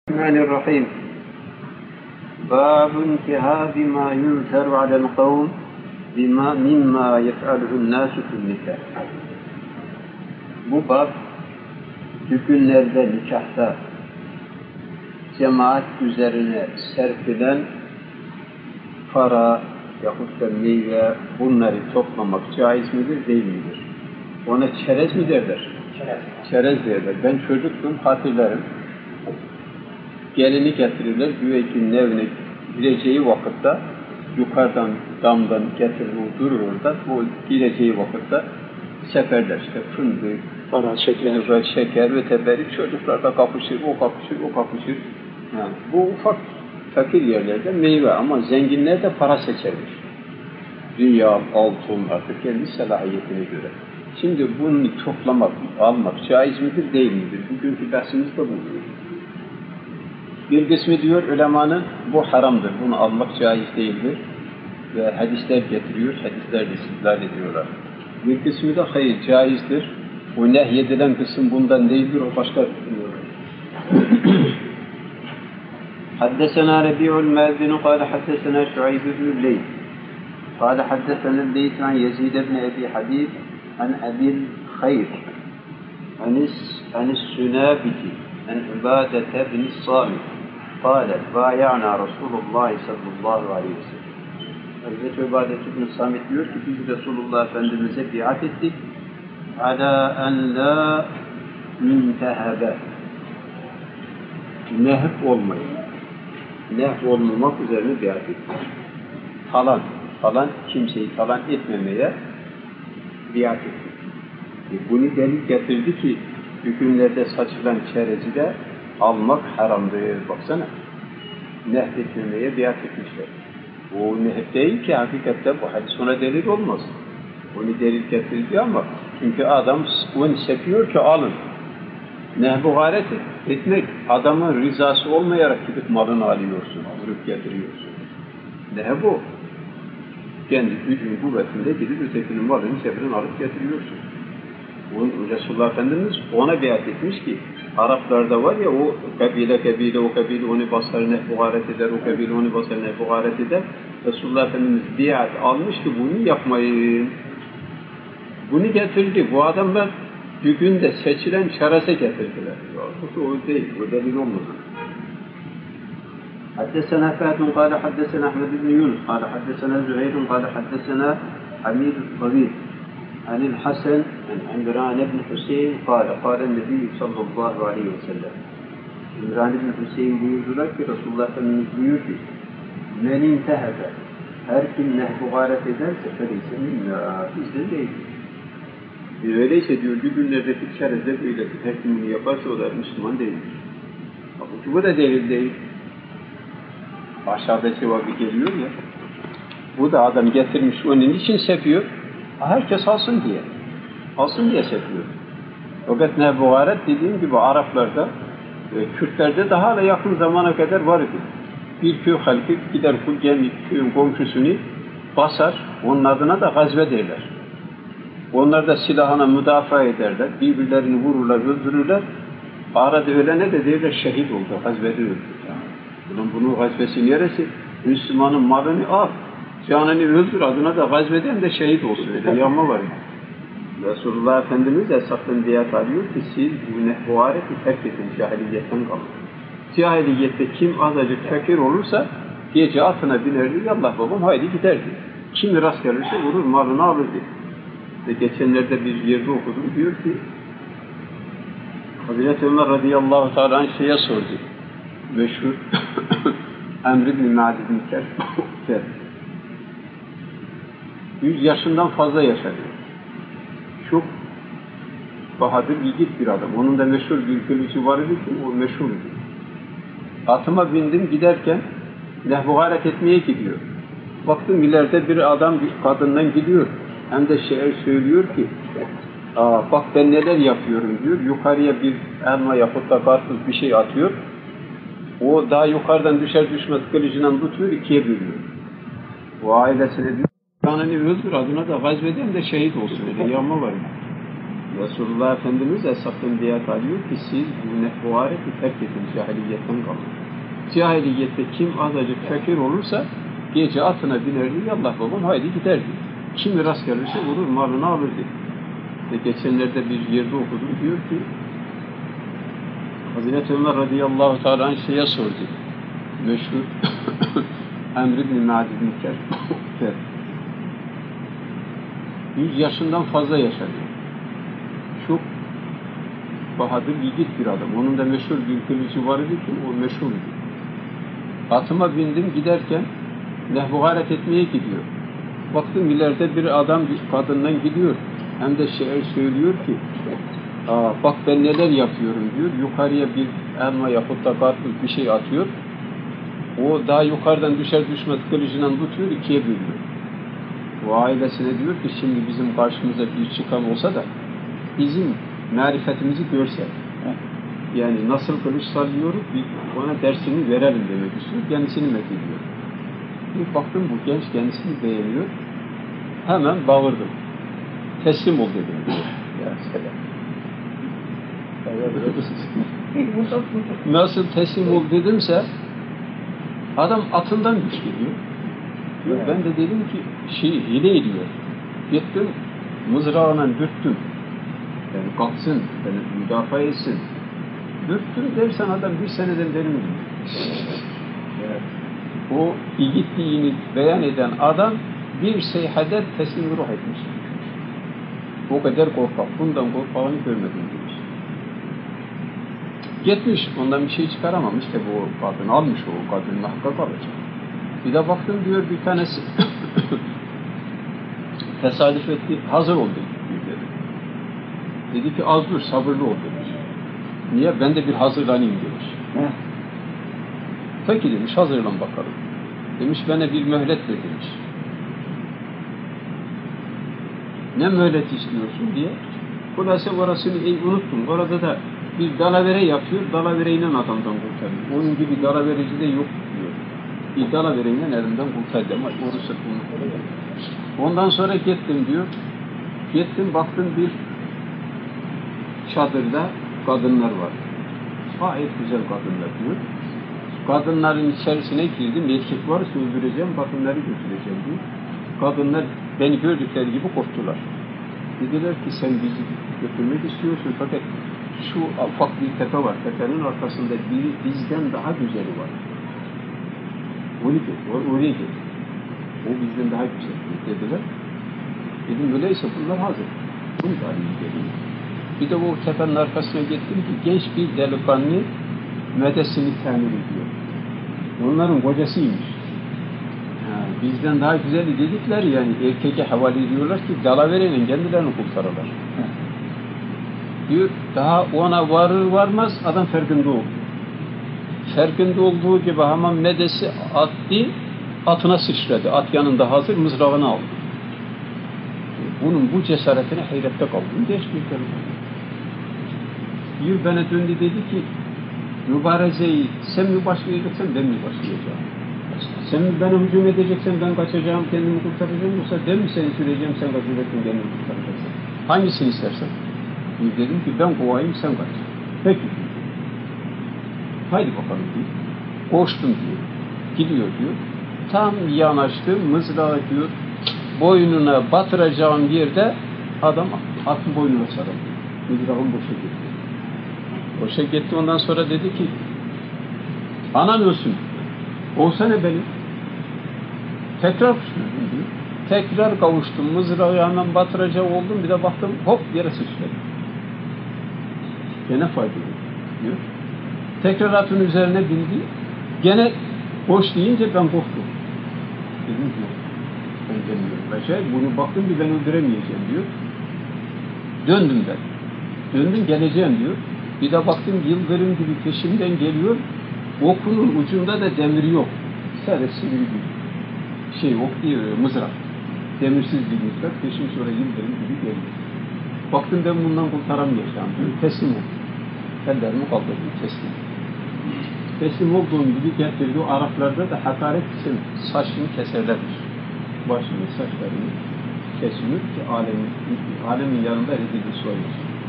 Bismillahirrahmanirrahim. Bâb intihâbi mâ yunzeru alel kavm mimma yef'aluhun nâsu fil nikâh. Bu bab düğünlerde, nikahta cemaat üzerine serpilen para yahut da meyve, bunları toplamak caiz midir, değil midir? Ona çerez mi derler? Çerez derler. Ben çocuktum, hatırlarım. Gelini getirirler, güveykin evine gireceği vakitte yukarıdan damdan getirir, durur orada. Bu gireceği vakitte seferler işte fındık, para, şeker ve teberrik, çocuklar da kapışır, o kapışır. Yani bu ufak fakir yerlerde meyve ama zenginler de para seçermiş. Riyal, altın artık kendi selahiyetine göre. Şimdi bunu toplamak, almak caiz midir, değil midir? Bugünkü bahsimiz de bu. Bir kısmı diyor ulemanın bu haramdır, bunu almak caiz değildir ve hadisler getiriyor, hadislerle istidlal ediyorlar. Bir kısmı da hayır caizdir, o nehyedilen kısım bundan değildir, o başka حدثنا ربيع المازن قال حدثنا شعيب بن الليث قال حدثنا الليث عن يزيد بن أبي حبيب عن أبي الخير عن السنابك عن عبادة بن الصامت قال بايعنا رسول الله صلى الله عليه وسلم. Hazreti Ubadet ibn Samit diyor ki biz Resulullah Efendimiz'e biat ettik. Ala en la müntehebe. Nehb olmayı. Nehb olmamak üzerine biat ettik. Falan kimseyi talan etmemeye biat ettik. Bunu delil getirdi ki hükümlerde saçılan çerezi de almak haramdır. Baksana. Nehb etmemeye biat etmişler. O nehb değil ki hakikatte bu hadis ona delil olmaz. Onu delil getirdi ama çünkü adam onu sepiyor ki alın. Nehb-i gayret etmek, adamın rızası olmayarak gidip malını alıyorsun, vurup getiriyorsun. Nehb o. Kendi gücün kuvvetinde gidip ötekinin malını sefirini alıp getiriyorsun. Resulullah Efendimiz ona biat etmiş ki Araplarda var ya o kabile onu basar nehb-i gayret eder, o kabile onu basar nehb-i gayret eder. Resulullah Efendimiz biat almış ki bunu yapmayın. Bunu getirdi. Bu adamlar düğünde seçilen çereze getirdiler. O değil, o delil olmaz. حدثنا فهد قال حدثنا أحمد بن يونس قال حدثنا زهير قال حدثنا حميد الطويل عن الحسن عن عمران بن حسين قال النبي صلى الله عليه وسلم. İmran ibn Hüseyin buyurdular ki Resulullah Efendimiz buyurdu ki men intehebe her kim nehb-i gayret ederse feleyse minna bizden değil. Öyleyse diyor günlerdeki çerezde böyle her kim bunu yaparsa o da Müslüman değildir. Bu da delil değil. Aşağıda cevabı geliyor ya. Bu da adam getirmiş onun için sepiyor. Herkes alsın diye. Alsın diye sepiyor. Fakat nehb-i gayret dediğim gibi Araplarda Kürtlerde daha da yakın zamana kadar var idi. Bir köy halkı gider köyün komşusunu basar, onun adına da gazve derler. Onlar da silahına müdafaa ederler, birbirlerini vururlar, öldürürler. Arada ölene de derler şehit oldu, gazvede öldü. Bunun gazvesi neresi? Müslümanın malını al, canını öldür, adına da gazveden de şehit olsun. Öyle yanma var ya. Resulullah Efendimiz esasında biat alıyor ki siz bu nehvareti terk edin, cahiliyetten kalın. Cahiliyette kim azıcık fakir olursa gece atına binerdi, yallah babam haydi giderdi. Kimi rast gelirse vurur, malını alırdı. Ve geçenlerde bir yerde okudum, diyor ki Hazreti Ömer radıyallahu teala anh şeye sordu. Meşhur Emr ibn Ma'd ibn Kerb 100 yaşından fazla yaşadı. Çok bahadır, yiğit bir adam. Onun da meşhur bir kılıcı vardı ki o meşhurdu. Atıma bindim giderken nehb-i gayret etmeye gidiyor. Baktım ileride bir adam bir kadından gidiyor. Hem de şiir söylüyor ki bak ben neler yapıyorum diyor. Yukarıya bir elma yapıp da karpuz bir şey atıyor. O daha yukarıdan düşer düşmez kılıcından tutuyor, ikiye bölüyor. O ailesine diyor canını öldür adına da gazveden de şehit olsun. Öyle yanma var. Resulullah Efendimiz eshabtan biat alıyor ki siz bu areti terk edin, cahiliyetten kalın. Cahiliyette kim azıcık fakir olursa gece atına binerdi, yallah babam haydi giderdi. Kimi rast gelirse vurur, malını alırdı. Geçenlerde bir yerde okudum, diyor ki Hazreti Ömer radıyallahu teala anh şeye sordu. Meşhur Emr ibn Ma'd ibn Kerb. 100 yaşından fazla yaşadı. Çok bahadır, yiğit bir adam. Onun da meşhur bir kılıcı vardı ki o meşhurdu. Atıma bindim giderken nehvugaret etmeye gidiyor. Baktım ileride bir adam bir kadından gidiyor. Hem de şiir söylüyor ki bak ben neler yapıyorum diyor. Yukarıya bir elma yapıp da karpuz bir şey atıyor. O daha yukarıdan düşer düşmez kılıcından tutuyor, ikiye bölüyor. O ailesine diyor ki şimdi bizim karşımıza bir çıkan olsa da bizim marifetimizi görse. Yani nasıl kılıç sallıyoruz, ona dersini verelim demek istiyor. Kendisini methediyor. Bir baktım bu genç kendisini beğeniyor. Hemen bağırdım. Teslim ol dedim diyor. Ya selam. Nasıl teslim ol dedimse adam atından düştü diyor. Ben de dedim ki hile ediyor. Gittim mızrağına dürttüm. Yani kalksın, beni müdafaa etsin. Dürttüm dersen adam bir seneden beri mi? O yiğitliğini beyan eden adam bir seyhade teslim ruh etmiş. O kadar korkak. Bundan korkağını görmedim demiş. Gitmiş, ondan bir şey çıkaramamış. İşte bu kadın almış, o kadının hakkı kalacak. Bir de baktım diyor bir tanesi tesadüf etti, hazır ol dedi. Dedi ki az dur, sabırlı ol demiş. Niye? Ben de bir hazırlanayım demiş. Peki demiş, hazırlan bakalım. Demiş, bana bir mühlet ver demiş. Ne mühlet istiyorsun diye. Burası orasını unuttum. Orada da bir dalavere yapıyor, dalavereyle adamdan kurtarıyor. Onun gibi dalavereci de yok diyor. Bir dalavereyle elimden kurtardı ama orası unuttum. Ondan sonra gittim diyor. Gittim baktım bir çadırda kadınlar var. Gayet güzel kadınlar diyor. Kadınların içerisine girdim. Erkek varsa öldüreceğim, kadınları götüreceğim diyor. Kadınlar beni gördükleri gibi korktular. Dediler ki sen bizi götürmek istiyorsun fakat şu ufak bir tepe var. Tepenin arkasında biri bizden daha güzeli var. Oraya git. O bizden daha güzel dediler. Dedim öyleyse bunlar hazır. Bunu da iyi dedim. Bir de o tepenin arkasına gittim ki genç bir delikanlı medesini temir ediyor. Onların kocasıymış. Bizden daha güzeli dedikleri yani erkeke havale ediyorlar ki dalavereyle kendilerini kurtarırlar. Diyor daha ona varır varmaz adam farkında oldu. Farkında olduğu gibi hemen medesi attı, atına sıçradı. At yanında hazır, mızrağını aldı. Bunun bu cesaretine hayrette kaldım. Geç bir delikanlı. Diyor bana döndü dedi ki mübarezeyi sen mi başlayacaksan ben mi başlayacağım? Sen bana hücum edeceksen ben kaçacağım, kendimi kurtaracağım yoksa ben mi seni süreceğim, sen kaçacaksın, kendimi kurtaracaksın? Hangisini istersen? Dedim ki ben kovayım, sen kaç. Peki. Haydi bakalım diyor. Koştum diyor. Gidiyor diyor. Tam yanaştım, mızrağı diyor. Boynuna batıracağım yerde adam atın boynuna sarıldı. Mızrağım boşa gitti. Boşa gitti ondan sonra dedi ki anan ölsün. Olsana benim. Tekrar kuşluydum diyor. Tekrar kavuştum. Mızrağı hemen batıracak oldum. Bir de baktım hop yere sıçradım. Gene faydalı diyor. Tekrar atın üzerine bindi. Gene boş deyince ben korktum. Dedim ki ben gelmiyorum. Bunu baktım ki ben öldüremeyeceğim diyor. Döndüm ben. Döndüm geleceğim diyor. Bir de baktım yıldırım gibi peşimden geliyor. Okunun ucunda da demir yok. Sadece sivri bir şey ok diyor, mızrak. Demirsiz bir mızrak. Peşim sonra yıldırım gibi geliyor. Baktım ben bundan kurtaramayacağım diyor. Teslim oldum. Ellerimi kaldırdım teslim. Teslim olduğum gibi getirdi. O Araplarda da hakaret için saçını keserlermiş. Başını, saçlarını kesiyor ki alemin yanında rezil bir soymuş.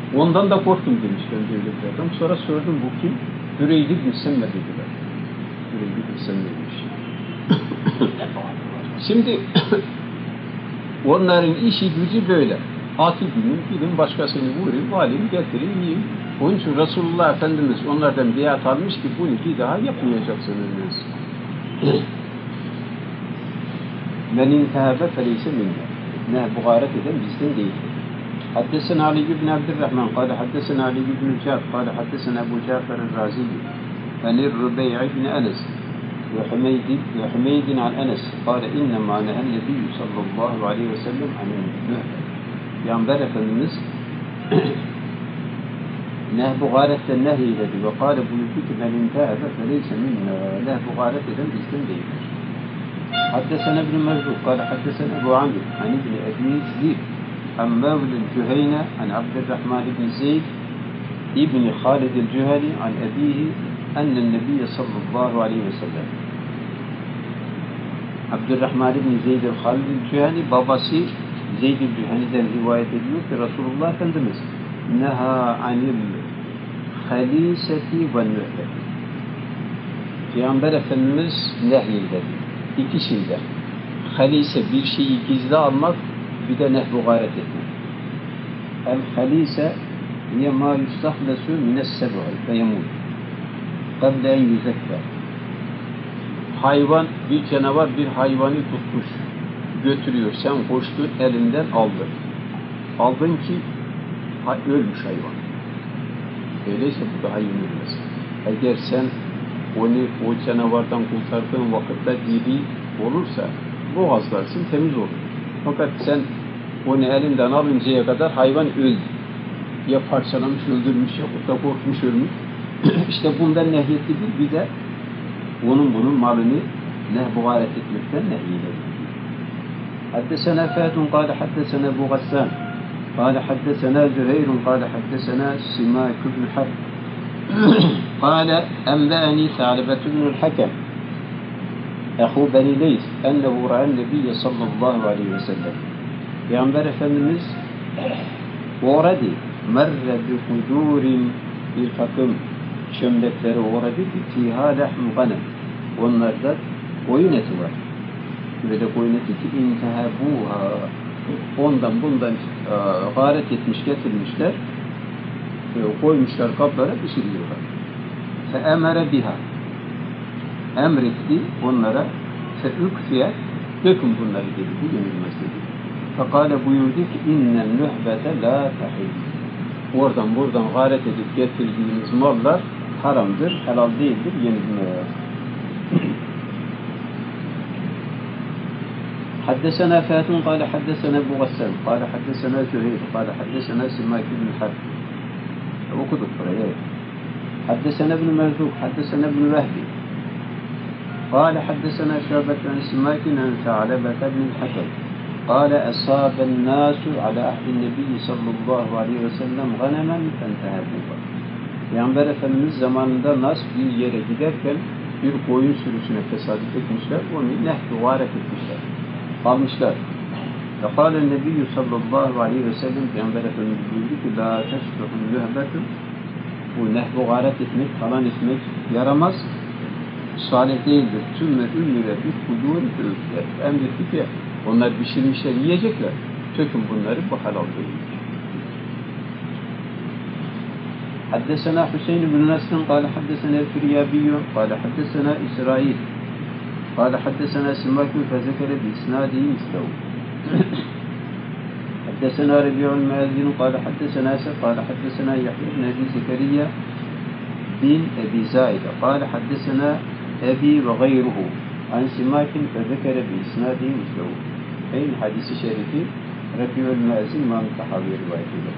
Ondan da korktum demiş gönderdiği adam. Sonra sordum bu kim? Hüreyl ibn Semme dediler. Hüreyl ibn Semme'ymiş. Şimdi onların işi gücü böyle. Atı gidin başkasını vurayım, valimi getireyim, yiyeyim. Onun için Resulullah Efendimiz onlardan biat almış ki bunu bir daha yapmayacaksınız. Men intehebe feleyse minne. Ne bu gayret eden bizden değildir. Haddesena Ali ibn Abdurrahman, kâle haddesena Ali ibn Ca'd, kâle haddesena Ebu Cafer el-Razi, Enir Rubey'i ibn Enes, وحميد عن أنس قال إنما نهى النبي صلى الله عليه وسلم عن النهب. Peygamber Efendimiz bu gayretten nehyiledi ve kâle buyurdu ki men intehebe feleyse minna. Bu gayret eden bizden değildir. Haddesena ibn Mevzuk kâle haddesena Ebu Amir an ibn Ebi Zib an Mevl el-Cüheyne an Abdurrahman ibn Zeyd ibn Halid el-Cüheli an ebihi ennen Nebiye sallallahu aleyhi ve sellem. Abdurrahman ibn Zeyd el-Halid el-Cüheli babası Zeyd el-Cüheli'den rivayet ediyor ki Resulullah Efendimiz neha anil haliseti ve nühbeti. Peygamber Efendimiz nehyildi. İki şeyden. Halise bir şeyi gizli almak, bir de nehbu gayret etmek. El-halise hiye ma yustahlesu mines-seb'i fe yemut. Qabla en yüzekler. Hayvan, bir canavar bir hayvanı tutmuş, götürüyor. Sen koştun, elinden aldın. Aldın ki ölmüş hayvan. Öyleyse bu daha iyi ölmez. Eğer sen onu o canavardan kurtardığın vakitte diri olursa boğazlarsın, temiz olur. Fakat sen onu elinden alıncaya kadar hayvan öldü. Ya parçalamış, öldürmüş, ya da korkmuş, ölmüş. İşte bundan nehyetlidir. Bir de bunun malını nehbugaret etmekten nehyedilir. Haddesena Fâdun kâle haddesena Ebu Gassan kâle haddesena Züheyrun kâle haddesena Simâk ibn Harb kâle emle'eni Thâlebet ibn el-Hakem ehu Beni Leys ennehu ra'en Nebiyye sallallahu aleyhi ve sellem. Peygamber Efendimiz uğradı merre bi hudurin bir takım çömlekleri uğradı ki fîhâ lehm ganem. Onlarda koyun eti var. Böyle koyun eti ki intehâbûhâ. Ondan bundan gâret etmiş getirmişler. Koymuşlar kaplara pişiriyorlar. Fe'emere biha. Emretti onlara fe'ükfiye dökün bunları dedi. Bu yenilmez dedi. Fekâle buyurdu ki innen nühbete la tahil. Oradan buradan gâret edip getirdiğiniz mallar haramdır, helal değildir, yenilmez. حدثنا فاتن قال حدثنا أبو غسان قال حدثنا زهير قال حدثنا سماك بن حرب وكتب فريات حدثنا ابن مرزوق حدثنا ابن وهبي قال حدثنا شعبة عن سماك عن ثعلبة بن الحكم قال أصاب الناس على عهد النبي صلى الله عليه وسلم غنما فانتهبوها. Peygamber Efendimiz zamanında nas bir yere giderken bir koyun sürüsüne tesadüf etmişler, onu nehbi varet etmişler, almışlar. Fekâle Nebiyyü sallallahu aleyhi ve sellem Peygamber Efendimiz buyurdu ki la teşruhun nühbetun, bu nehbi varet etmek, falan etmek yaramaz, salih değildir. Tümme ünlüre bir kudur öğütler. Emretti ki onlar pişirmişler, yiyecekler. Tökün bunları, bu halal değildir. حدثنا حسين بن نصر قال حدثنا الفريابي قال حدثنا إسرائيل قال حدثنا سماك فذكر بإسناده مثله. حدثنا ربيع المؤذن قال حدثنا أسد قال حدثنا يحيى بن أبي زكريا بن أبي زائدة قال حدثنا أبي وغيره عن سماك فذكر بإسناده مثله. أين حديث شريفي ربيع المؤذن ما متحاوي روايته.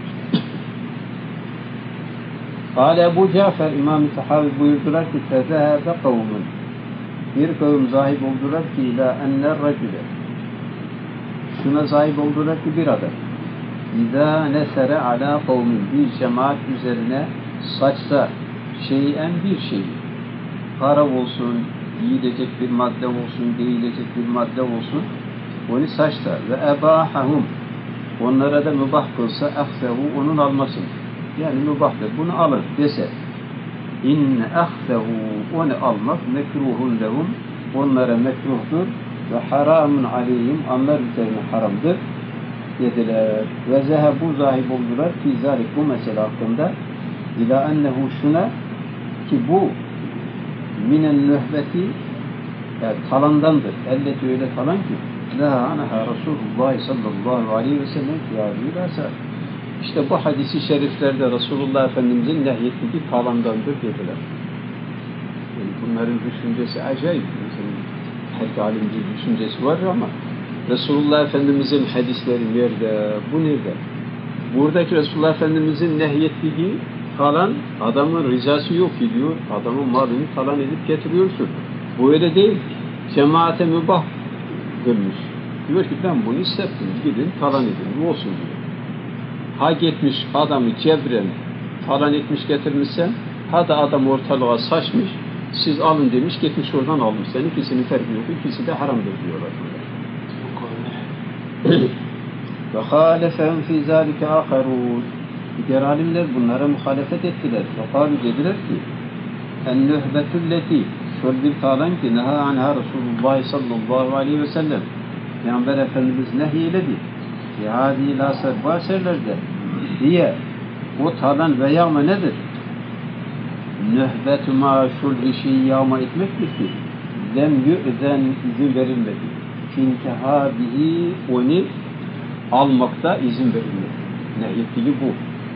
قال Ebu Cafer İmam-ı Tahavi buyurdular ki fezehebe kavmun, bir kavim zahip oldular ki ila enner racüle, şuna zahip oldular ki bir adam İzâ nesere alâ kavmin, bir cemaat üzerine saçsa şeyen bir şey, para olsun, yiyilecek bir madde olsun, giyilecek bir madde olsun, onu saçsa ve ebâhahum, onlara da mübah kılsa ahsehu, onun almasın. Yani mübahtır. Bunu alın dese inne ahdehu onu almak mekruhun lehum onlara mekruhtur ve haramun aleyhim onlar üzerine haramdır dediler. Ve zehebu zahib oldular ki zalik bu mesele hakkında ila ennehu şuna ki bu minen nühbeti yani talandandır. Elleti öyle talan ki la anaha Resulullah sallallahu aleyhi ve sellem fiyâdîlâsa İşte bu hadisi şeriflerde Resulullah Efendimiz'in nehyettiği talandandır dediler. Yani bunların düşüncesi acayip. Her alim bir düşüncesi var ama Resulullah Efendimiz'in hadisleri nerede? Bu nerede? Buradaki Resulullah Efendimiz'in nehyettiği talan adamın rızası yok diyor. Adamın malını talan edip getiriyorsun. Bu öyle değil. Cemaate mübah kılmış. Diyor ki ben bunu istedim. Gidin talan edin. Bu olsun diyor. Hak etmiş adamı cebren talan etmiş getirmişse ha da adam ortalığa saçmış siz alın demiş gitmiş oradan almış. Sen ikisinin farkı yok. İkisi de haramdır diyorlar. Ve halefehum fî zâlike âkharûn diğer alimler bunlara muhalefet ettiler. Ve kâlu dediler ki en-nühbetülleti şöyle bir talan ki neha anha Resulullah sallallahu aleyhi ve sellem Peygamber Efendimiz nehyeledi. Hâdî lâ serbâ serlerde diye o talan ve yağma nedir? Nühbet-ü maşul bir şeyi yağma etmektir ki lem yü'zen izin verilmedi. Fintihâbihi onu almakta izin verilmedi. Nehyettiği bu.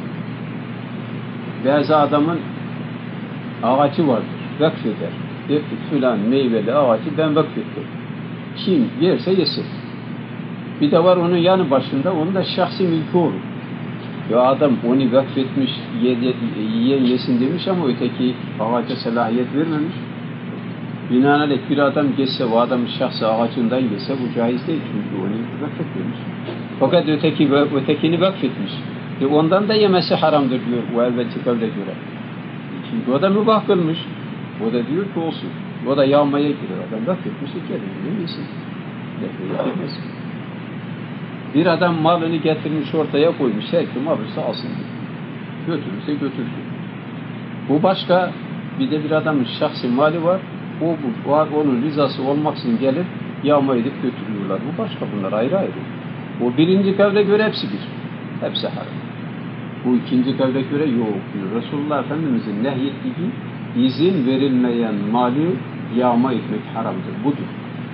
Bazı adamın ağacı vardır. Vakfeder. Der ki filan meyveli ağacı ben vakfettim. Kim yerse yesin. Bir de var onun yanı başında, onun da şahsi mülkü olur. Ya adam onu vakfetmiş, yiyen yesin demiş ama öteki ağaca selahiyet vermemiş. Binaenaleyh bir adam geçse, o adamın şahsi ağacından geçse bu caiz değil çünkü onu vakfetmemiş. Fakat ötekini vakfetmiş. Ondan da yemesi haramdır diyor bu evvelki kavle göre. Çünkü o da mübah kılmış. O da diyor ki olsun. O da yağmaya girer. Adam vakfetmiş, kendini yesin. Yemesin. Bir adam malını getirmiş ortaya koymuş. Her kim alırsa alsın diyor. Götürürse götürsün. Bu başka. Bir de bir adamın şahsi mali var. Onun rızası olmaksızın gelip yağma edip götürüyorlar. Bu başka. Bunlar ayrı ayrı. O birinci kavle göre hepsi bir. Hepsi haram. Bu ikinci kavle göre yok diyor. Resulullah Efendimiz'in nehyettiği izin verilmeyen mali yağma etmek haramdır. Budur.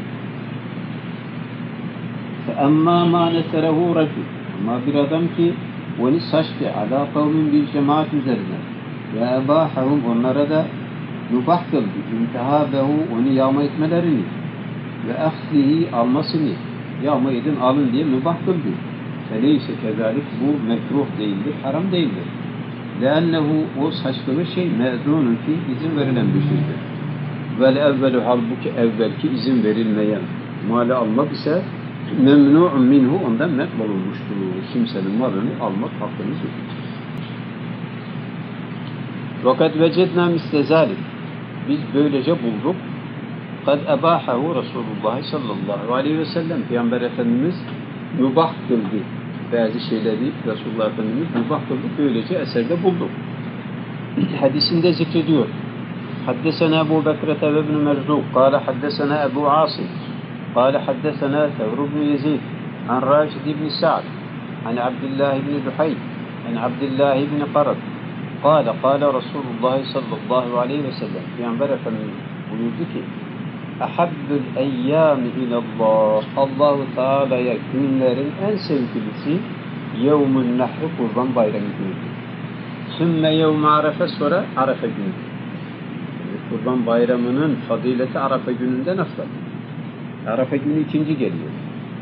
فَاَمَّا مَا نَسَرَهُ رَجُلٌ Ama bir adam ki onu saçtı عَلَى قَوْمٍ bir cemaat üzerine ve ebâhehum onlara da mübah kıldı. İntihabehu onu yağma etmelerini ve ahlihi almasını yağma edin alın diye mübah kıldı. Feleyse kezalik bu mekruh değildir, haram değildir. Leannehu o saçtığı şey mezunun ki izin verilen bir şeydir. Vel evvelu halbuki evvelki izin verilmeyen mali almak ise memnu'un minhu ondan men olunmuştur. Kimsenin malını almak hakkınız yok. Fakat vecedna misle zalik. Biz böylece bulduk. Kad ebahahu Resulullah sallallahu aleyhi ve sellem Peygamber Efendimiz mübah kıldı. Bazı şeyleri Resulullah Efendimiz mübah kıldı. Böylece eserde bulduk. Hadisinde zikrediyor. Haddesena Ebu Bekrete ve İbn-i Merzuk. Kale haddesena Ebu Asim. قال حدثنا ثور بن يزيد عن راشد بن سعد عن عبد الله بن لحي عن عبد الله بن قرد قال رسول الله صلى الله عليه وسلم Peygamber Efendimiz buyurdu ki ahabbül eyyâmi ilallah Allah-u Teala'ya günlerin en sevgilisi yevmün nehri kurban bayramı günüdür. Sümme yevm arefe sonra arefe günüdür. Kurban bayramının fazileti arefe gününden afdal. Arafa günü ikinci geliyor.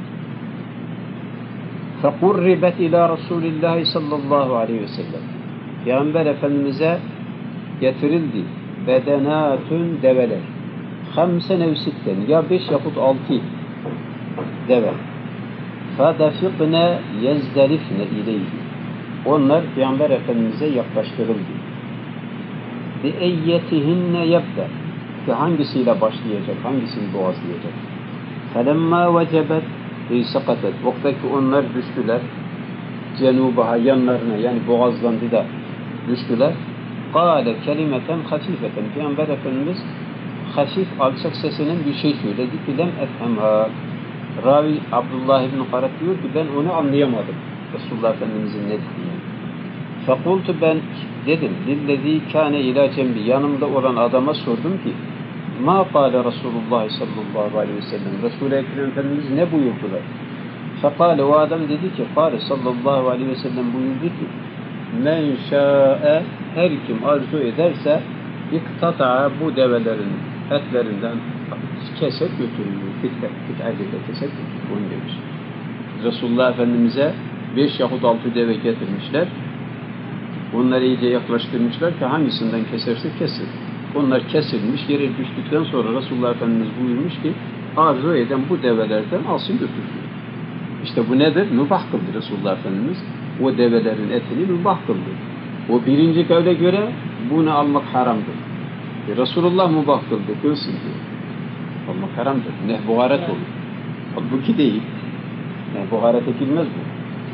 فَقُرِّبَتْ اِلَى رَسُولِ اللّٰهِ sallallahu aleyhi ve sellem Peygamber Efendimiz'e getirildi. Bedenatün develer. 5 ev 6 ya 5 yahut 6 deve. فَدَفِقْنَا يَزْدَرِفْنَ اِلَيْهِ Onlar Peygamber Efendimiz'e yaklaştırıldı. بِاَيَّتِهِنَّ يَبْدَ ki hangisiyle başlayacak, hangisini boğazlayacak? فَلَمَّا وَجَبَتْ سَقَتَتْ Vaktaki onlar düştüler cenubaha yanlarına yani boğazlandı da düştüler. Kâle kelimeten hafifeten. Peygamber Efendimiz hafif, alçak sesinin bir şey söyledi ki lem efhemha. Ravi Abdullah ibn Karat diyor ki ben onu anlayamadım. Resulullah Efendimizin ne dediğini. Fekultu ben dedim. Lillezî kâne ilâ cembi. Yanımda olan adama sordum ki ma kâle Resulullah sallallahu aleyhi ve sellem. Resul-i Ekrem Efendimiz ne buyurdular? Fekâle o adam dedi ki kâle sallallahu aleyhi ve sellem buyurdu ki men şâ'e her kim arzu ederse iktata'a bu develerin etlerinden keser götürülür. Kit'acıda keser götürülür. Onu demiş. Resulullah Efendimiz'e 5 yahut 6 deve getirmişler. Onları iyice yaklaştırmışlar ki hangisinden keserse kesin. Onlar kesilmiş, yere düştükten sonra Resulullah Efendimiz buyurmuş ki arzu eden bu develerden alsın götürsün. İşte bu nedir? Mübah kıldı Resulullah Efendimiz. O develerin etini mübah kıldı. O birinci kavle göre bunu almak haramdır. Resulullah mübah kıldı, kılsın diyor. Almak haramdır. Nehbuharet olur. Halbuki değil. Nehbuharet edilmez bu.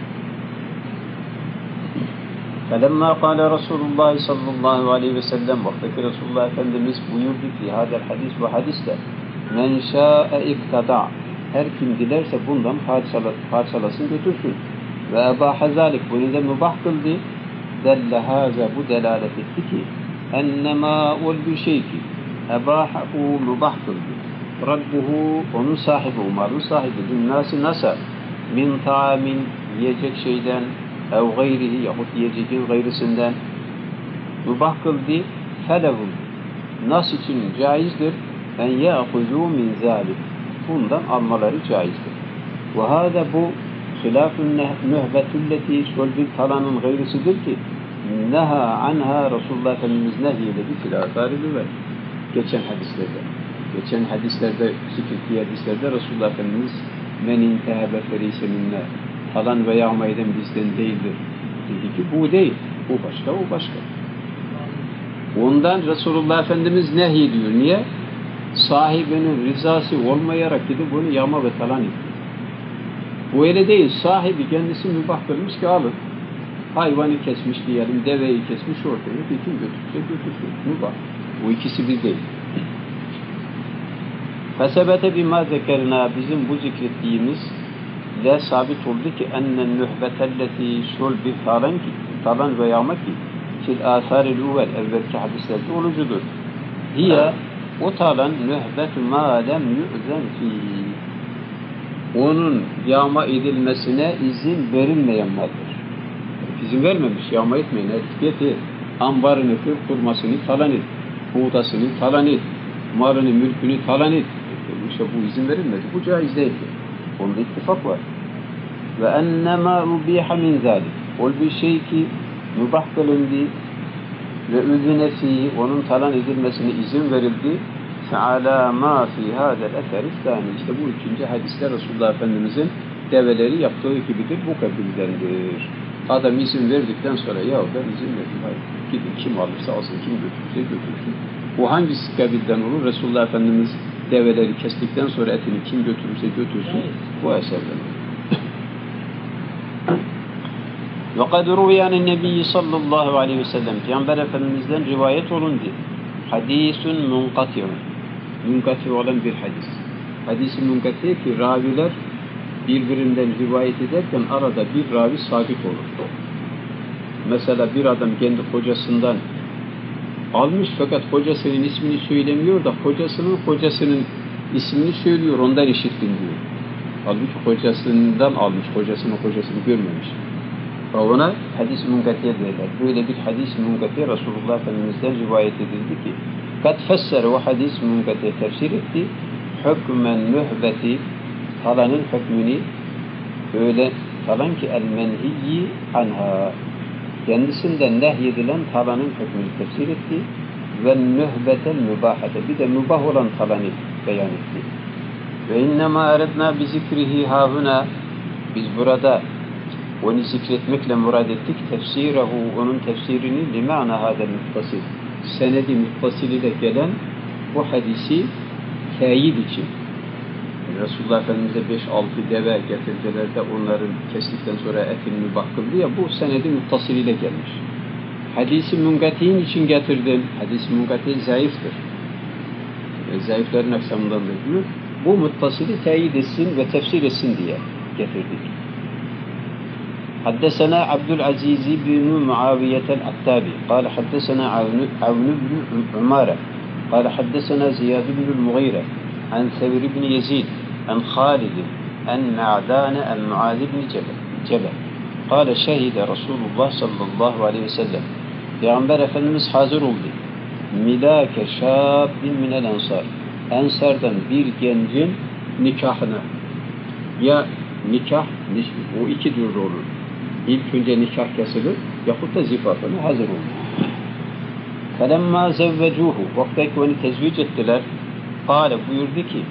فَلَمَّا قَالَ رَسُولُ اللّٰهِ sallallahu aleyhi ve sellem vaktaki Resulullah Efendimiz buyurdu ki hadel hadis ve hadisler men şâ'e iktadâ her kim dilerse bundan parçalasın götürsün ve ebâhe zâlik bunu da mübah kıldı delle hâze bu delalet etti ki ennemâ ol bir şey ki ebâhehu mübah kıldı Rabbuhu onun sahibi umarın sahibi dünnâsi nasa min ta'amin yiyecek şeyden ev gayrihi yahut yiyeceğin gayrisinden mübah kıldı felehum nas için caizdir en ya'khuzû min zâlik bundan almaları caizdir. Ve hâde bu hilâfun mühbetulleti şolbil talanın gayrisidir ki neha anha Resulullah Efendimiz nehyeledi filâtâri ve geçen hadislerde zikrettiği hadislerde Resulullah Efendimiz men intehebe ferîse minne talan ve yağma eden bizden değildir. Dedi ki bu değil. Bu başka, o başka. Ondan Resulullah Efendimiz nehyediyor. Niye? Sahibinin rızası olmayarak gidip bunu yağma ve talan ediyor. Bu öyle değil. Sahibi kendisi mübah kılmış ki alın. Hayvanı kesmiş diyelim, deveyi kesmiş ortaya. Bütün götürse götürsün. Mübah. Bu ikisi bir değil. Fesebete bima zekerna bizim bu zikrettiğimiz ile sabit oldu ki ennen mühbetelleti şol bir talan ve yağma ki fil âsâri l'uvvel evvelki hadislerde olucudur. Hiye o talan mühbet ma lem yu'zen fî onun yağma edilmesine izin verilmeyen maldır. İzin vermemiş, yağma etmeyin, etiketi, ambarını kurmasını talan et, buğdasını talan et, malını, mülkünü talan et. İşte bu izin verilmedi, bu caiz değildir. Onda ittifak var. Ve ennemâ ubiha min zâlik. O bir şey ki mübah kılındı ve üzüne fî onun talan edilmesine izin verildi. Fe'alâ mâ fî hâdel efer-i işte bu ikinci hadiste Resulullah Efendimizin develeri yaptığı gibidir, bu kabildendir. Adam izin verdikten sonra ya ben izin verdim, hayır. Gidin kim alırsa alsın, kim götürürse götürsün. Bu hangisi kabilden olur? Resulullah Efendimiz develeri kestikten sonra etini kim götürürse götürsün, bu eserden olur. وَقَدْ رُوِيَانِ النَّبِيِّ sallallahu aleyhi ve sellem Peygamber Efendimiz'den rivayet olundu. Hadisun munkati'un. Munkati olan bir hadis. Hadis-i munkati ki raviler birbirinden rivayet ederken arada bir ravi sabit olur. Mesela bir adam kendi kocasından almış fakat kocasının ismini söylemiyor da kocasının ismini söylüyor, ondan işittim diyor. Halbuki kocasından almış, kocasını görmemiş. Ona hadis-i munkatiye derler. Böyle bir hadis-i munkatiye Resulullah Efendimiz'den rivayet edildi ki kad fessere o hadis-i munkatiye tefsir etti. Hükmen mühbeti talanın hükmünü öyle talan ki el-menhiyyi anha kendisinden nehyedilen talanın hükmünü tefsir etti ve mühbetel mübahate bir de mübah olan talanı beyan etti. Ve innemâ erednâ bi zikrihi hâhuna biz burada onu zikretmekle murad ettik tefsirehu onun tefsirini limâna hâdel muttasil senedi muttasil ile gelen bu hadisi teyit için Resulullah Efendimiz'e 5-6 deve getirdiler de onların kestikten sonra etini mübah kıldı ya bu senedi muttasil ile gelmiş. Hadisi münqati'in için getirdim. Hadisi münqati zayıftır. Zayıfların aksamındandır diyor. Bu muttasili teyit etsin ve tefsir etsin diye getirdik. حدثنا عبد العزيز بن معاوية العتابي قال حدثنا عون بن عمارة قال حدثنا زياد بن المغيرة عن ثور بن يزيد عن خالد عن معدان عن معاذ بن جبل قال شهد رسول الله صلى الله عليه وسلم Peygamber Efendimiz hazır oldu. Milâke şâbbin minel ensar. Ensardan bir gencin nikahına. Ya nikah, o iki türlü olur. İlk önce nikah kesilir, yahut da zifafına hazır olur. فَلَمَّا زَوَّجُوهُ Vaktaki onu tezvic ettiler. Kâle buyurdu ki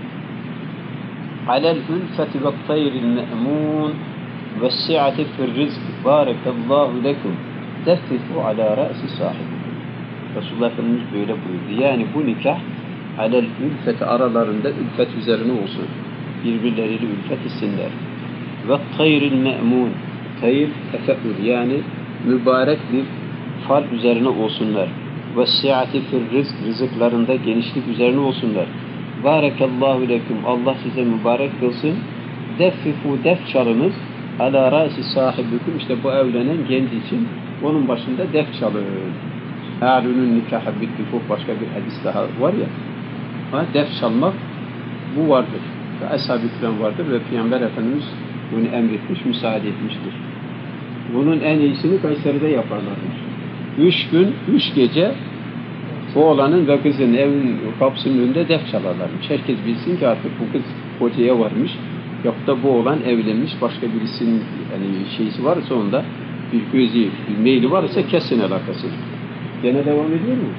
عَلَى الْاُلْفَةِ وَالطَّيْرِ الْمَأْمُونَ وَالسِّعَةِ فِي الرِّزْقِ بَارَكَ اللّٰهُ لَكُمْ تَفْتِفُوا عَلَى رَأْسِ صَاحِبِ Resulullah Efendimiz böyle buyurdu. Yani bu nikah alel ülfeti aralarında ülfet üzerine olsun. Birbirleriyle ülfet etsinler. Ve tayril me'mun. Tayr tefeül yani mübarek bir fal üzerine olsunlar. Ve si'ati fir rizk. Rızıklarında genişlik üzerine olsunlar. Barakallahu leküm. Allah size mübarek kılsın. Deffifu def çalınız. Ala ra'si sahibikum. İşte bu evlenen genç için onun başında def çalın. Âlûnün nikâhı bittufuk başka bir hadis daha var ya. Def çalmak bu vardır. Ve ashab-ı kiram vardır ve Peygamber Efendimiz bunu emretmiş, müsaade etmiştir. Bunun en iyisini Kayseri'de yaparlarmış. 3 gün, 3 gece oğlanın ve kızın evin kapısının önünde def çalarlarmış. Herkes bilsin ki artık bu kız kocaya varmış. Yok da bu oğlan evlenmiş, başka birisinin yani şeysi varsa onda bir gözü, bir meyli varsa kesin alakası. Gene devam ediyor mu?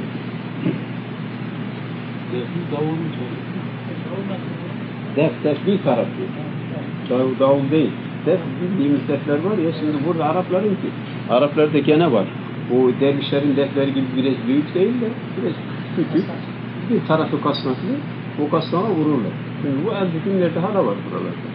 Def bir taraf değil. Davul değil. Def bildiğimiz defler var ya, şimdi burada Arapların ki. Araplarda gene var. O dervişlerin defleri gibi biraz büyük değil de biraz küçük. Bir tarafı kasnaklı. O kasnağa vururlar. Şimdi bu el-hükümlerde hala var buralarda.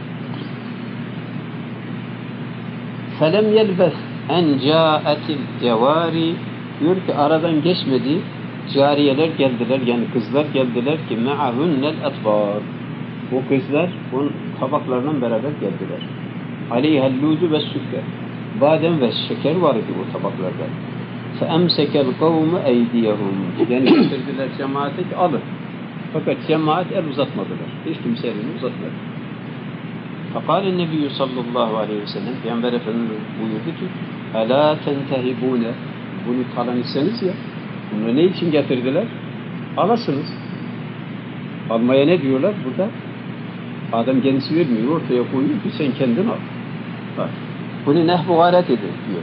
فَلَمْ يَلْبَثْ اَنْ جَاءَتِ الْجَوَارِ Diyor ki aradan geçmedi, cariyeler geldiler, yani kızlar geldiler ki me'ahunnel etbar. O kızlar onun tabaklarından beraber geldiler. Aleyhellûdü ve sükker. Badem ve şeker vardı o tabaklarda. Feemsekel kavmu eydiyehum. Yani getirdiler cemaate ki alın. Fakat cemaat el uzatmadılar. Hiç kimse elini uzatmadı. Fekâle nebiyyü sallallahu aleyhi ve sellem Peygamber Efendimiz buyurdu ki elâ tentehibûne bunu talan etseniz ya, bunu ne için getirdiler? Alasınız. Almaya ne diyorlar burada? Adam kendisi vermiyor, ortaya koyuyor ki sen kendin al. Bak, bunu nehbu galet edin diyor.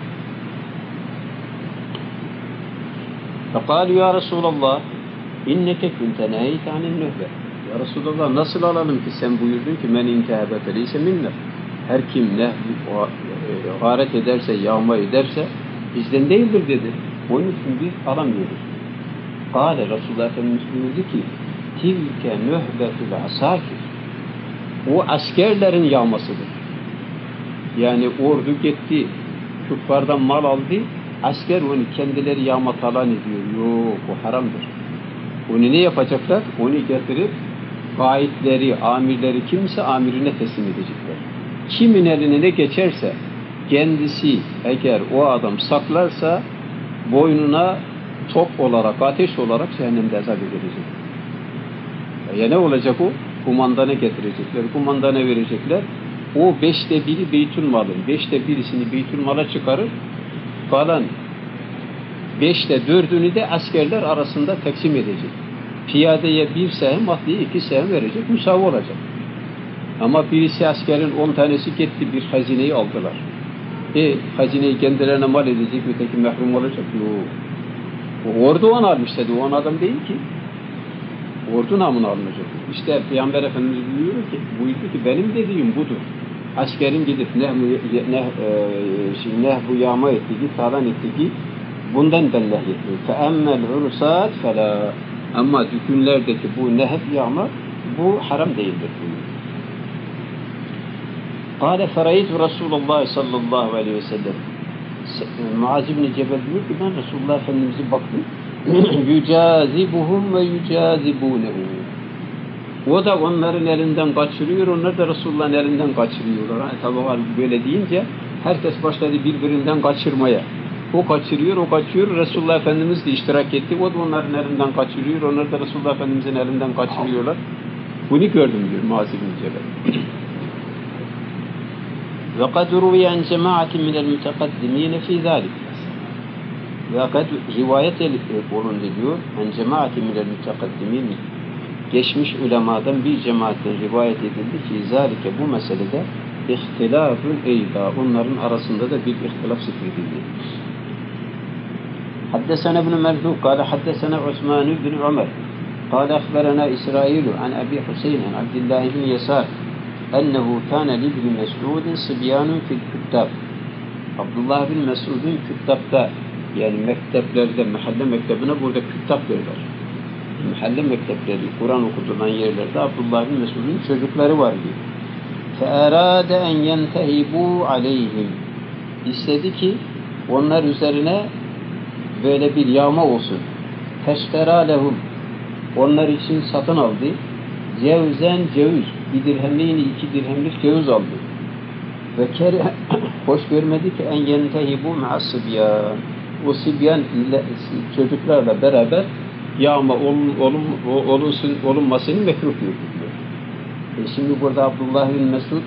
فَقَالُ يَا رَسُولَ اللّٰهِ اِنَّكَ كُنْتَ نَهَيْتَ عَنِ النُّهْبَةِ Ya Resulallah nasıl alalım ki sen buyurdun ki men intehebete leyse minne. Her kim garet ederse, yağma ederse bizden değildir dedi. Onun için biz alamıyoruz. Kâle Resulullah Efendimiz buyurdu ki tilke mühbetül asakir. O askerlerin yağmasıdır. Yani ordu gitti, küffardan mal aldı, asker onu kendileri yağma talan ediyor. Yok, o haramdır. Onu ne yapacaklar? Onu getirip gaitleri, amirleri kimse amirine teslim edecekler. Kimin eline ne geçerse kendisi eğer o adam saklarsa boynuna top olarak, ateş olarak cehennemde azap edilecek. Ya ne olacak o? Kumandana getirecekler, kumandana verecekler. O 5'te 1'i Beytülmal'ın, 5'te 1'isini Beytülmal'a çıkarır. Kalan 5'te 4'ünü de askerler arasında taksim edecek. Piyadeye 1 sehem, atlıya 2 sehem verecek, müsavi olacak. Ama birisi askerin 10 tanesi gitti, bir hazineyi aldılar. Hazineyi kendilerine mal edecek, öteki mahrum olacak. Yok. Ordu onu almış dedi, o an adam değil ki. Ordu namını alınacak. İşte Peygamber Efendimiz buyurdu ki benim dediğim budur. Askerin gidip nehbu yağma ettiği, talan ettiği bundan ben nehyetmiyorum. فَاَمَّ الْعُرُسَاتِ فَلَا Ama düğünlerdeki bu nehb yağma bu haram değildir. قال فرأيت رسول الله صلى الله عليه وسلم Muaz ibn Cebel diyor ki ben Resulullah Efendimiz'e baktım. Yücazibuhum ve yücazibunehu. O da onların elinden kaçırıyor, onlar da Resulullah'ın elinden kaçırıyorlar. Yani tabi böyle deyince herkes başladı birbirinden kaçırmaya. O kaçırıyor, o kaçıyor. Resulullah Efendimiz de iştirak etti. O da onların elinden kaçırıyor, onlar da Resulullah Efendimiz'in elinden kaçırıyorlar. Bunu gördüm diyor Muaz ibn Cebel. وَقَدْ رُوِيَ عَنْ جَمَاعَةٍ مِنَ الْمُتَقَدِّمِينَ فِي ذَٰلِكَ ve kad rivayet olundu diyor. En cemaati minel mütekaddimin, geçmiş ulemadan bir cemaatten rivayet edildi ki zalike bu meselede ihtilafun eyda, onların arasında da bir ihtilaf zikredildi. Haddesena ibn Merzuq kâle haddesena Osman ibn Ömer kâle akhberana İsrailu an Abi Hüseyin an Abdullah ibn Yasar ennehu kâne libni Mes'udin sibyanun fil küttab. Abdullah bin Mes'ud'un küttabda, yani mekteplerde, mahalle mektebine burada küttab derler. Mahalle mektepleri, Kur'an okutulan yerlerde Abdullah bin Mes'ud'un çocukları var diyor. فَاَرَادَ اَنْ يَنْتَهِبُوا عَلَيْهِمْ. İstedi ki onlar üzerine böyle bir yağma olsun. فَاشْتَرَى لَهُمْ. Onlar için satın aldı. Cevzen ceviz, bir dirhemliğini 2 dirhemlik ceviz aldı. Ve hoş görmedi ki en yentehibu ma'as-sibyan. O sibyan çocuklarla beraber yağma olunmasını mekruh görüyor. Şimdi burada Abdullah bin Mesud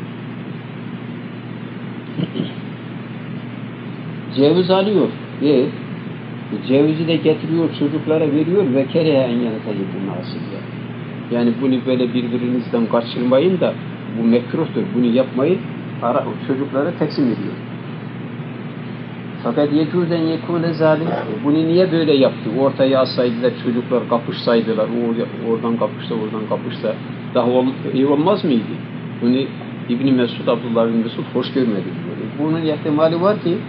ceviz alıyor ve cevizi de getiriyor, çocuklara veriyor ve kerehe en yentehibu ma'as-sibyan. Yani bunu böyle birbirinizden kaçırmayın da bu mekruhtur, bunu yapmayın. Çocuklara teksim ediyor. Fakat yecûzen yekûne zalim. Bunu niye böyle yaptı? Ortaya alsaydılar, çocuklar kapışsaydılar, oradan kapışsa, oradan kapışsa daha iyi olmaz mıydı? Bunu İbn Mesud, Abdullah bin Mesud hoş görmedi. Bunun ihtimali var ki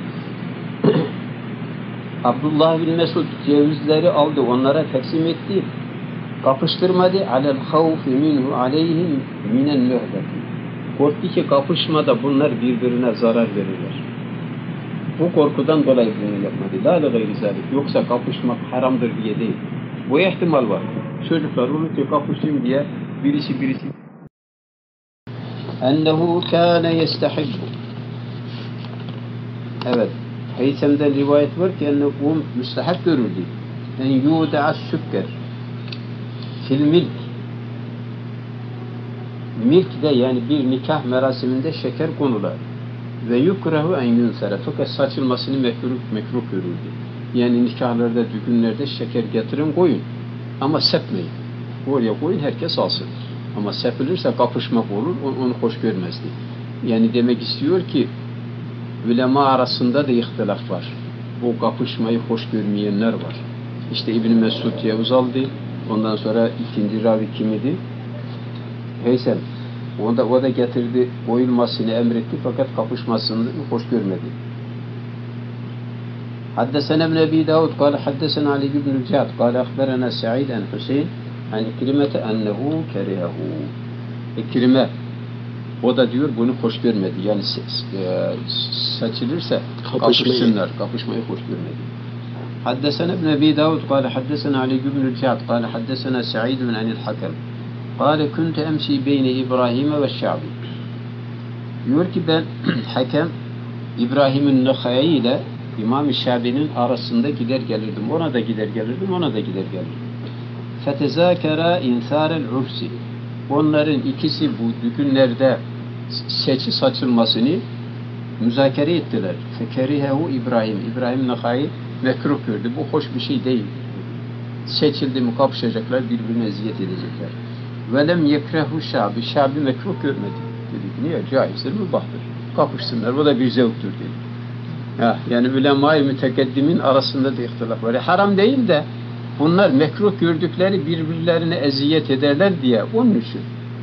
Abdullah bin Mesud cevizleri aldı, onlara teksim etti. Kapıştırmadı. Alel havfi minhu aleyhim minen mühdeti. Korktu ki kapışmada bunlar birbirine zarar verirler. Bu korkudan dolayı bunu yapmadı. La gayri zalik. Yoksa kapışmak haramdır diye değil. Bu ihtimal var. Çocuklar unutuyor kapışayım diye birisi ennehu kâne yestehibbu. Evet. Heysem'den rivayet var ki ennehu müstehab görürdü. En yuda'a sükker fil milk. Milk de yani bir nikah merasiminde şeker konular. Ve yukrahu en yunsere. Fakat saçılmasını mekruh görüldü. Yani nikahlarda, düğünlerde şeker getirin koyun. Ama sepmeyin. Oraya koyun, herkes alsın. Ama sepilirse kapışmak olur, onu hoş görmezdi. Yani demek istiyor ki ulema arasında da ihtilaf var. O kapışmayı hoş görmeyenler var. İşte İbn Mesud Yavuz aldı. Ondan sonra ikinci ravi kim idi? Heysem. O da getirdi, oyulmasını emretti fakat kapışmasını hoş görmedi. Haddesena ibn Ebi Davud kâle haddesena Ali ibn Cihad kâle akhberena Sa'id en Hüseyin en İkrimete ennehu kerihehu. İkrime o da diyor bunu hoş görmedi. Yani seçilirse kapışsınlar. Kapışmayı hoş görmedi. Haddesena ibn Ebi Davud kâle haddesena Ali ibn Cihad kâle haddesena Sa'id en'il Hakem. Kâle kuntu emşi beyne İbrahim'e ve Şa'bi. Diyor ki ben Hakem İbrahim'in Nehai ile İmam-ı Şabi'nin arasında gider gelirdim. Ona da gider gelirdim, ona da gider gelirdim. Fetezâkera insârel ursi. Onların ikisi bu düğünlerde seçi saçılmasını müzakere ettiler. Fekerihehu İbrahim. İbrahim Nehai mekruh gördü. Bu hoş bir şey değil. Seçildi mi kapışacaklar, birbirine eziyet edecekler. Velem yekrehu Şabi. Şabi mekruh görmedi. Dedi ki niye? Caizdir, mübahtır. Kapışsınlar. Bu da bir zevktir dedi. Yani ulema-i mütekeddimin arasında da ihtilaf var. Haram değil de bunlar mekruh gördükleri birbirlerine eziyet ederler diye onun için.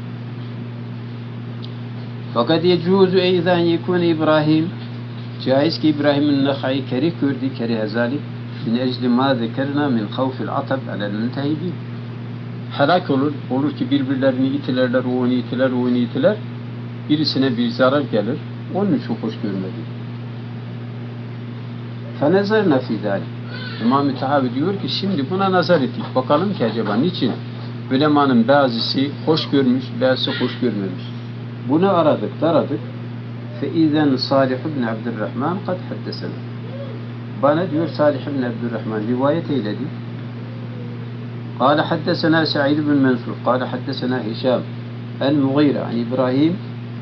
Fakat yecuzu eyzan yekun İbrahim. Caiz ki İbrahim'in Nehai kerih gördü, kerih zalik. Min ecli ma zekerna min havfil atab alel müntehibin. Helak olur ki birbirlerini itilerler, o onu itiler, o onu itiler. Birisine bir zarar gelir. Onun için hoş görmedi. فَنَزَرْنَ فِي ذَٰلِكِ İmam-ı Tahavi diyor ki şimdi buna nazar ettik. Bakalım ki acaba niçin? Ulemanın bazısı hoş görmüş, bazısı hoş görmemiş. Bunu aradık, taradık. فَاِذَنْ صَالِحُ بْنِ عَبْدِالرَّحْمَنْ قَدْ حَدَّسَنَا Bana diyor Salih ibn Abdurrahman rivayet eyledi. قال حدثنا سعيد بن منصور قال حدثنا هشام المغيرة عن إبراهيم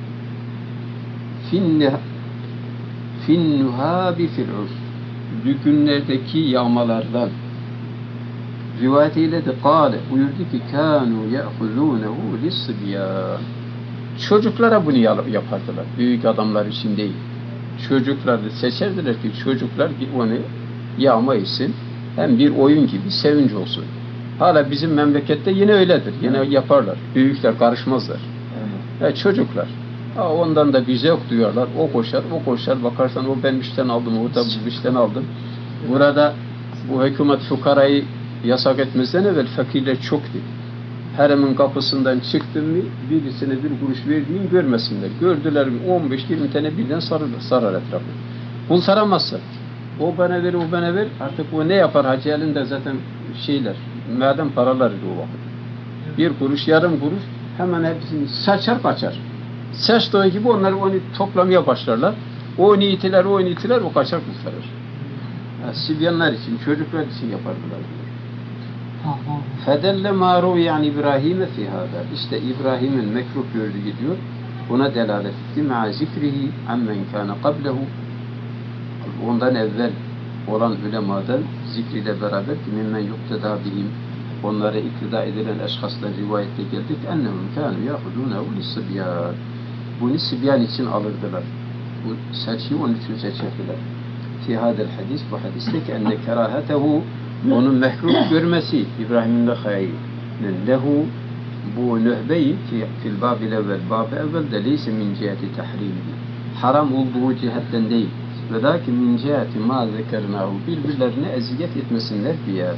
في النهاب في العرس Düğünlerdeki yağmalardan rivayet eyledi. Kâle buyurdu ki kânû ye'huzûnehu lissibyan çocuklara bunu yapardılar. Büyük adamlar için değil. Çocukları seçerdiler ki çocuklar onu yağma etsin. Hem bir oyun gibi sevinç olsun. Hala bizim memlekette yine öyledir. Yine yaparlar. Büyükler karışmazlar. Çocuklar. Ondan da bize yok diyorlar. O koşar, o koşar. Bakarsan o ben işten aldım, o da bu işten aldım. Burada bu hükümet fukarayı yasak etmezden evvel fakirler çoktu. Haremin kapısından çıktın mı birisine bir kuruş verdiğin görmesinler. Gördüler mi 15-20 tane birden sarar etrafı. Kul saramazsa o bana ver, o bana ver. Artık o ne yapar? Hacı elinde zaten şeyler, madem paralar o vakit. Bir kuruş, yarım kuruş hemen hepsini saçar kaçar. Saçtığı gibi onlar onu toplamaya başlarlar. O niyetiler, o kaçar kurtarır. Sibyanlar için, çocuklar için yapardılar. Fedelle ma ruvi an İbrahim'e fi hâdâ. İşte İbrahim'in mekruh gördüğü gidiyor. Buna delalet etti. Ma'a zikrihi ammen kâne qablehu. Ondan evvel olan ulemadan zikriyle beraber ki mimmen yuktedâ bihim. Onlara iktida edilen eşhaslar rivayette geldik. Ennehum kânû yâhudûnehu lissibyan. Bunu sibyan için alırdılar. Bu saçıyı onun için seçerdiler. Fi hadel hadis, bu hadiste ki enne kerâhetehu onun mehrum görmesi İbrahim'in de hayînin lehu bu nühbeyi fil bâbil evvel bâb-ı evvelde leyse min ciheti tahrimihi haram olduğu cihetten değil ve lakin min ciheti mâ zekernâhu birbirlerine eziyet etmesinler diye.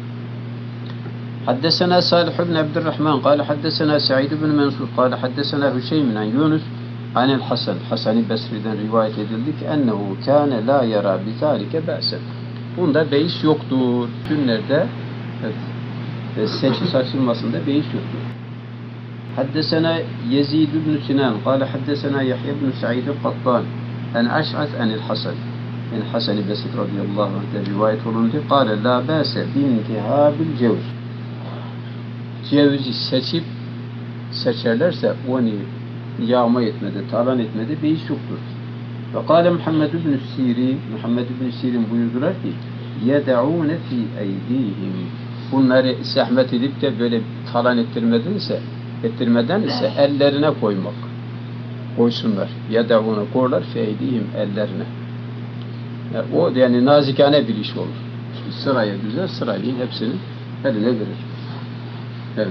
حدثنا صالح بن عبد الرحمن قال حدثنا سعيد بن منصور قال حدثنا هشيم عن يونس عن الحسن Hasan-ı Basri'den rivayet edildi ki ennehu kâne la yara bizâlike ba'sen. Bunda beis yoktur. Günlerde seçi saçılmasında beis yoktur. Haddesena Yezid ibn Sinan قال حدثنا يحيى بن سعيد القطان عن أشعث عن الحسن عن حسن بصري radıyallahu anh'ten rivayet olundu. قال لا بأس بانتهاب الجوز. Cevizi seçerlerse onu yağma etmede, talan etmede beis yoktur. Ve kâle Muhammed ibn Sirin buyurdular ki yed'ûne fî eydîhim bunları zahmet edip de böyle talan ettirmeden ise ellerine koymak. Koysunlar. Yed'ûne koyarlar fî eydîhim ellerine. O yani nazikane bir iş olur. Sıraya düzer, sırayla hepsini eline verir. Evet.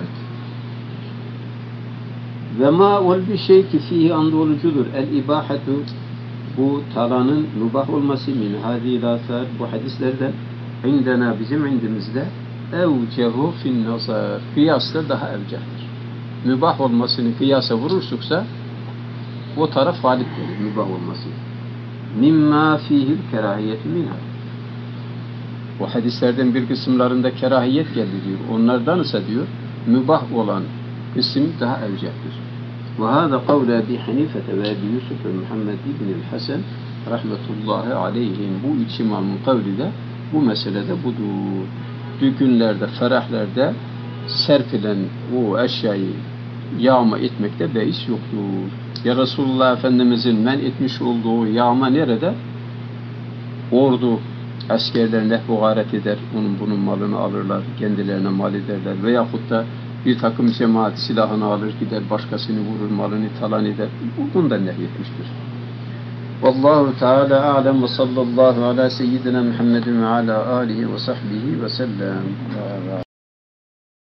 Ve ma ol bir şey ki fihi andolucudur. El-ibâhetu bu talanın mübah olması min hâzîl âthâr bu hadislerden indena bizim indimizde evcehu fin nazar kıyasla daha evcehtir. Mübah olmasını kıyasa vururtuksa o taraf galip gelir mübah olması. Mimma fihil kerahiyeti minha. Bu hadislerden bir kısımlarında kerahiyet geldi diyor. Onlardan ise diyor mübah olan kısım daha evcehtir. Ve hâzâ kavle Ebi Hanifete ve Ebi Yusuf ve Muhammed İbn-i Hasan rahmetullahi aleyhim bu üç imamın kavli de bu meselede budur. Düğünlerde, ferahlerde serpilen o eşyayı yağma etmekte beis yoktur. Ya Resulullah Efendimizin men etmiş olduğu yağma nerede? Ordu askerlerine garet eder, bunun malını alırlar, kendilerine mal ederler veyahut da bir takım cemaat silahını alır gider, başkasını vurur, malını talan eder. Bundan nehyetmiştir. Vallahu Teala a'lem ve sallallahu ala seyyidina Muhammedin ve ala alihi ve sahbihi ve sellem.